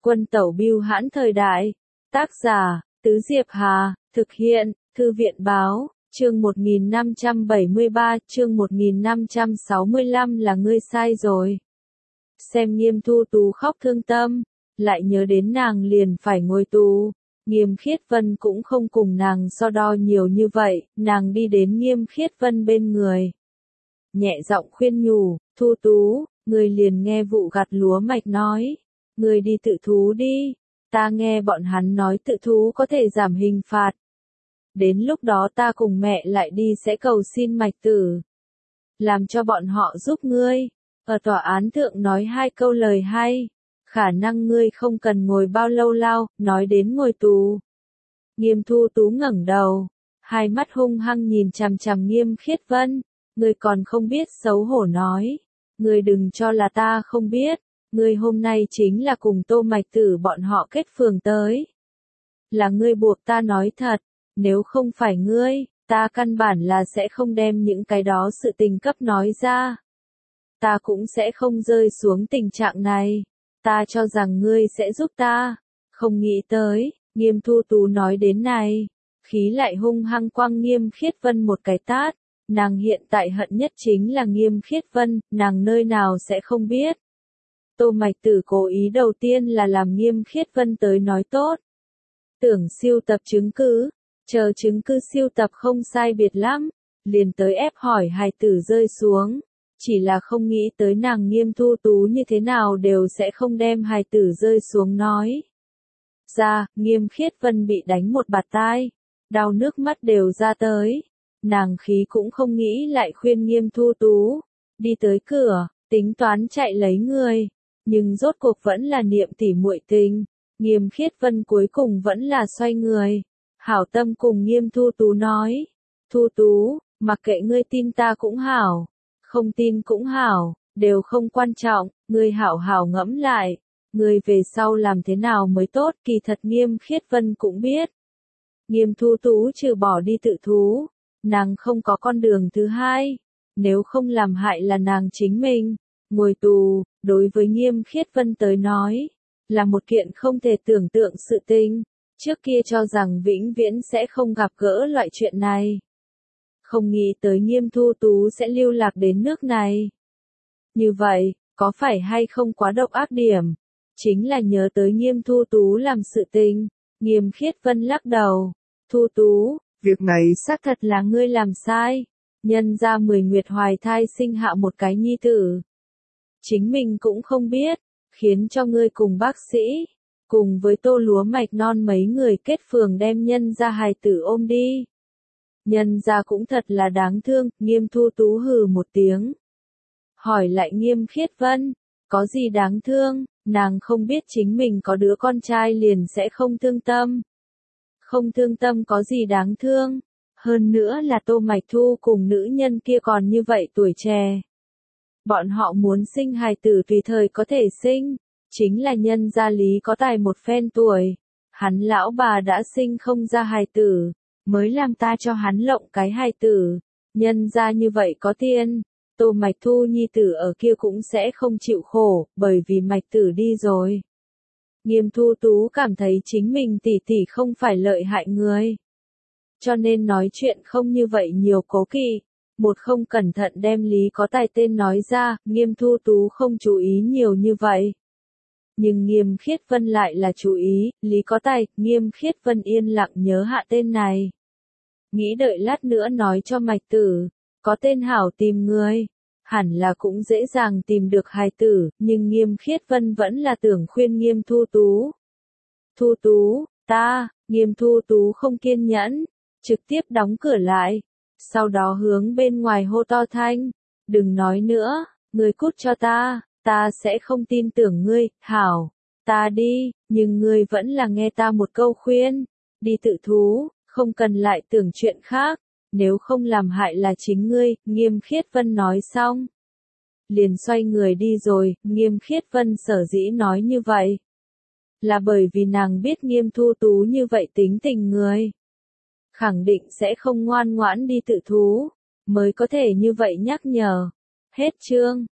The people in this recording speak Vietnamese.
Quân tẩu bưu hãn thời đại. Tác giả, Tứ Diệp Hà, thực hiện, Thư viện báo, chương 1573, chương 1565 là ngươi sai rồi. Xem Nghiêm Thu Tú khóc thương tâm, lại nhớ đến nàng liền phải ngồi tù. Nghiêm Khiết Vân cũng không cùng nàng so đo nhiều như vậy, nàng đi đến Nghiêm Khiết Vân bên người. Nhẹ giọng khuyên nhủ, Thu Tú, người liền nghe vụ gặt lúa mạch nói. Người đi tự thú đi, ta nghe bọn hắn nói tự thú có thể giảm hình phạt. Đến lúc đó ta cùng mẹ lại đi sẽ cầu xin mạch tử. Làm cho bọn họ giúp ngươi. Ở tòa án thượng nói 2 câu lời hay. Khả năng ngươi không cần ngồi bao lâu lao, nói đến ngồi tù. Nghiêm Thu Tú ngẩng đầu, hai mắt hung hăng nhìn chằm chằm Nghiêm Khiết Vân. Ngươi còn không biết xấu hổ nói. Ngươi đừng cho là ta không biết. Ngươi hôm nay chính là cùng Tô Mạch Tử bọn họ kết phường tới. Là ngươi buộc ta nói thật. Nếu không phải ngươi, ta căn bản là sẽ không đem những cái đó sự tình cấp nói ra. Ta cũng sẽ không rơi xuống tình trạng này. Ta cho rằng ngươi sẽ giúp ta. Không nghĩ tới, Nghiêm Thu Tú nói đến này. Khí lại hung hăng quăng Nghiêm Khiết Vân một cái tát. Nàng hiện tại hận nhất chính là Nghiêm Khiết Vân, nàng nơi nào sẽ không biết. Tô Mạch Tử cố ý đầu tiên là làm Nghiêm Khiết Vân tới nói tốt. Tưởng siêu tập chứng cứ, chờ chứng cứ siêu tập không sai biệt lắm, liền tới ép hỏi hài tử rơi xuống. Chỉ là không nghĩ tới nàng Nghiêm Thu Tú như thế nào đều sẽ không đem hài tử rơi xuống nói. Ra, Nghiêm Khiết Vân bị đánh một bạt tai, đau nước mắt đều ra tới. Nàng khí cũng không nghĩ lại khuyên Nghiêm Thu Tú, đi tới cửa, tính toán chạy lấy người. Nhưng rốt cuộc vẫn là niệm tỉ muội tình. Nghiêm Khiết Vân cuối cùng vẫn là xoay người. Hảo tâm cùng Nghiêm Thu Tú nói. Thu Tú, mặc kệ ngươi tin ta cũng hảo. Không tin cũng hảo, đều không quan trọng. Ngươi hảo hảo ngẫm lại. Ngươi về sau làm thế nào mới tốt. Kỳ thật Nghiêm Khiết Vân cũng biết. Nghiêm Thu Tú trừ bỏ đi tự thú. Nàng không có con đường thứ hai. Nếu không làm hại là nàng chính mình. Ngồi tù, đối với Nghiêm Khiết Vân tới nói, là một kiện không thể tưởng tượng sự tình. Trước kia cho rằng vĩnh viễn sẽ không gặp gỡ loại chuyện này. Không nghĩ tới Nghiêm Thu Tú sẽ lưu lạc đến nước này. Như vậy, có phải hay không quá độc ác điểm? Chính là nhớ tới Nghiêm Thu Tú làm sự tình. Nghiêm Khiết Vân lắc đầu. Thu Tú, việc này xác thật là ngươi làm sai. Nhân ra 10 nguyệt hoài thai sinh hạ một cái nhi tử. Chính mình cũng không biết, khiến cho ngươi cùng bác sĩ, cùng với Tô Lúa Mạch Non mấy người kết phường đem nhân ra hài tử ôm đi. Nhân ra cũng thật là đáng thương, Nghiêm Thu Tú hừ một tiếng. Hỏi lại Nghiêm Khiết Vân, có gì đáng thương, nàng không biết chính mình có đứa con trai liền sẽ không thương tâm. Không thương tâm có gì đáng thương, hơn nữa là Tô Mạch Thu cùng nữ nhân kia còn như vậy tuổi trẻ. Bọn họ muốn sinh hài tử tùy thời có thể sinh, chính là nhân gia Lý có tài một phen tuổi. Hắn lão bà đã sinh không ra hài tử, mới làm ta cho hắn lộng cái hài tử. Nhân gia như vậy có tiền, Tô Mạch Thu nhi tử ở kia cũng sẽ không chịu khổ, bởi vì Mạch tử đi rồi. Nghiêm Thu Tú cảm thấy chính mình tỷ tỷ không phải lợi hại người. Cho nên nói chuyện không như vậy nhiều cố kỵ. Một không cẩn thận đem Lý có tài tên nói ra, Nghiêm Thu Tú không chú ý nhiều như vậy. Nhưng Nghiêm Khiết Vân lại là chú ý, Lý có tài, Nghiêm Khiết Vân yên lặng nhớ hạ tên này. Nghĩ đợi lát nữa nói cho Mạch Tử, có tên hảo tìm người. Hẳn là cũng dễ dàng tìm được hài tử, nhưng Nghiêm Khiết Vân vẫn là tưởng khuyên Nghiêm Thu Tú. Thu Tú, Nghiêm Thu Tú không kiên nhẫn, trực tiếp đóng cửa lại. Sau đó hướng bên ngoài hô to thanh, đừng nói nữa, ngươi cút cho ta sẽ không tin tưởng ngươi, hảo, ta đi, nhưng ngươi vẫn là nghe ta một câu khuyên, đi tự thú, không cần lại tưởng chuyện khác, nếu không làm hại là chính ngươi, Nghiêm Khiết Vân nói xong. Liền xoay người đi rồi, Nghiêm Khiết Vân sở dĩ nói như vậy. Là bởi vì nàng biết Nghiêm Thu Tú như vậy tính tình người. Khẳng định sẽ không ngoan ngoãn đi tự thú, mới có thể như vậy nhắc nhở. Hết chương.